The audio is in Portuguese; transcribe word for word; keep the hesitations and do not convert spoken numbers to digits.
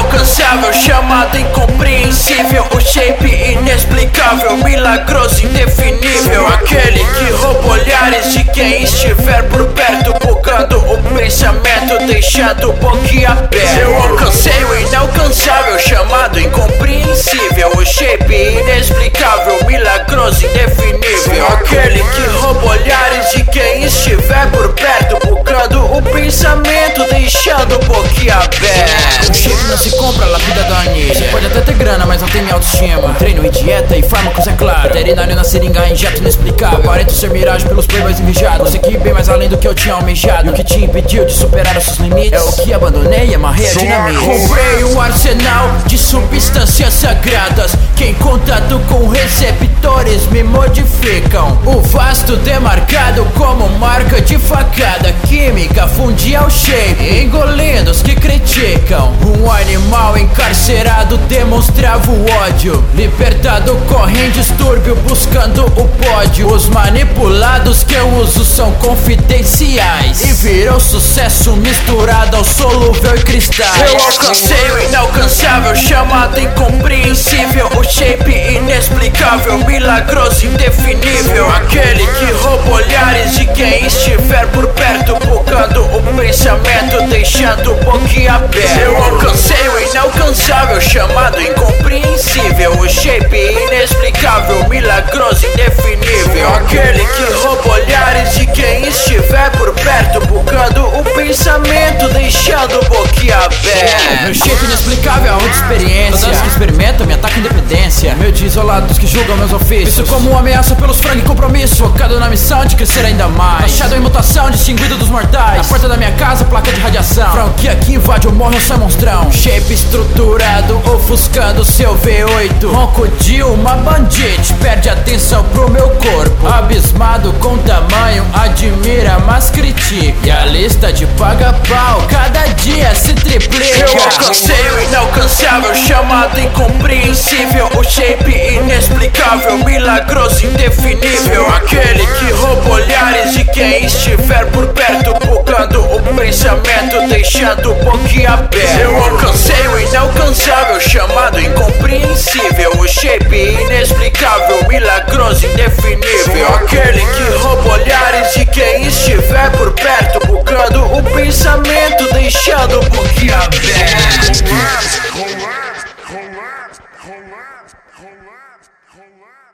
inalcançável, chamado incompreensível, o shape inexplicável, milagroso, indefinível, aquele que rouba olhares de quem estiver por perto, bugando o pensamento, deixando boquiaberto. Eu alcancei o inalcançável, chamado incompreensível, o shape inexplicável, milagroso, indefinível, aquele que rouba olhares de quem estiver por perto, bugando o pensamento, deixando boquiaberto. O shape não se compra, lapida da anilha. Você pode até ter grana, mas não tem minha autoestima. Treino e dieta e fármacos, é claro. Veterinário na seringa, injeto inexplicável. Aparento ser miragem pelos playboys invejados. Você que bem mais além do que eu tinha almejado. E o que te impediu de superar os seus limites é o que abandonei, amarrei a dinamite. Comprei um arsenal de substâncias sagradas que em contato com receptores me modificam. O vasto demarcado como marca de facada química fundia o shape, engolindo os que criticam. Um animal encarcerado demonstrava o ódio, libertado corre em distúrbio buscando o pódio. Os manipulados que eu uso são confidenciais e virou sucesso misturado ao solúvel e cristais. Eu alcancei o inalcançável, chamado incompreensível, o shape inexplicável, milagroso, indefinível, aquele que rouba olhares de quem estiver por perto, bugando o pensamento, deixando boquiaberto. Eu alcancei o inalcançável, chamado incompreensível, o shape inexplicável, milagroso, indefinível, aquele que rouba olhares de quem estiver por perto, bugando o pensamento, deixando boquiaberto. Meu shape inexplicável é a outra experiência. Todas que experimentam me atacam independência. Meio de isolados que julgam meus ofícios. Isso como uma ameaça pelos frango e compromisso, focado na missão de crescer ainda mais. Machado em mutação, distinguido dos mortais. Na porta da minha casa, placa de radiação. Franquia que invade ou morre, eu sou monstrão. Shape estruturado, ofuscando seu V oito. Ronco de uma bandite, perde atenção pro meu corpo. Abismado com tamanho, admira, mas critica. E a lista de paga-pau cada dia se triplica. Eu alcancei o inalcançável, chamado incompreensível, o shape inexplicável, milagroso, indefinível, aquele que rouba olhares de quem estiver por perto, bugando o pensamento, deixando boquiaberto. Eu alcancei o inalcançável, chamado incompreensível, o shape inexplicável, milagroso, indefinível, aquele que rouba olhares de quem estiver por perto, bugando o pensamento, deixando boquiaberto. Collapse, collapse, collapse, collapse, collapse, collapse.